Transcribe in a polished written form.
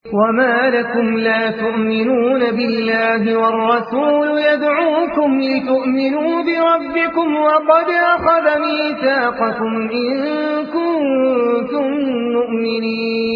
وما لكم لا تؤمنون بالله والرسول يدعوكم لتؤمنوا بربكم وقد أخذ ميثاقكم إن كنتم مؤمنين